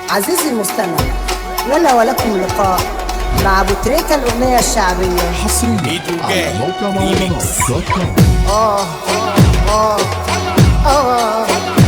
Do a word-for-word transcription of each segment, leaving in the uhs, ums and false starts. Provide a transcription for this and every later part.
عزيزي المستمع، لنا ولكم لقاء مع أبو تريكة الأغنية الشعبية حصريا على موقع مهرجانات دوت كوم. آه آه آه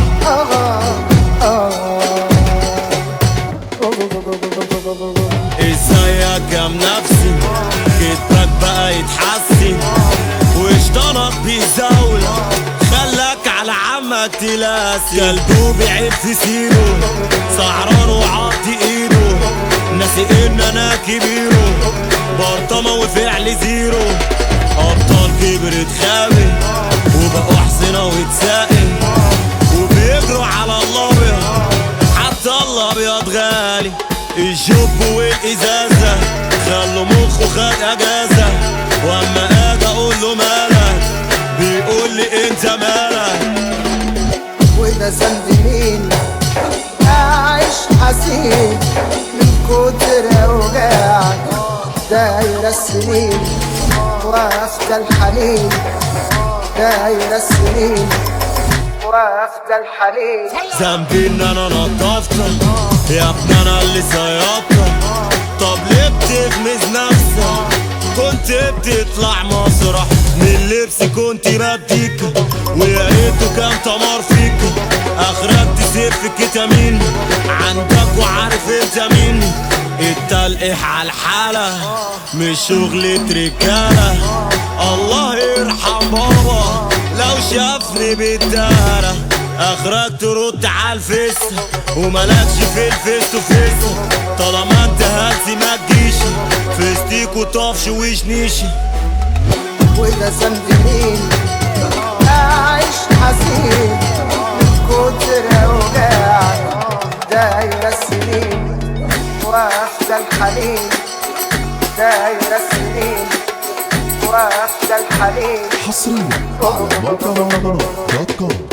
ازيك يا منافسي، كتبك بقى يتحسن وشطانك بيزاول، خلاك على عمك تلاسي. كلبه بيعيب في سيره، سعران وعاطي ايده، ناسي ان انا كبيره، برطمة وفعل زيرو. ابطال كبرت خاوي وبقوا حصنة ويتساقي، وبيجروا على الابيض حتى الابيض غالي. الجب والازازة خلوا مخه خد اجازة، واما اجي اقول له مالك بيقول لي انت مالك. وده ذنب مين عايش حزين من كتر اوجاعك، دايرة السنين واخدة الحنين، دايرة السنين واخدة الحنين. ذنبي ان انا نضفتك يا ابني، انا اللي صيادتك. طب ليه بتغمز نفسك؟ كنت بتطلع مسرح من لبسي كنت بديك، ويا ريته كان تمر فيك. اخرك تسيب في كتامين عندك وعارف انت مين. التلقيح على الحالة مش شغلة رجالة. الله يرحم بابا لو شافني بالدارة. اخرك ترد على الفيس وملكش في الفيس تو فيس، طالما انت هاتي ما تجيش فيستيك وطفش وشنيشي. وده ذنب مين عايش حزين من كتر اوجاعك، دايرة السنين واخدة الحنين، دايرة السنين واخدة الحنين. حصريا على موقع مهرجانات دوت كوم.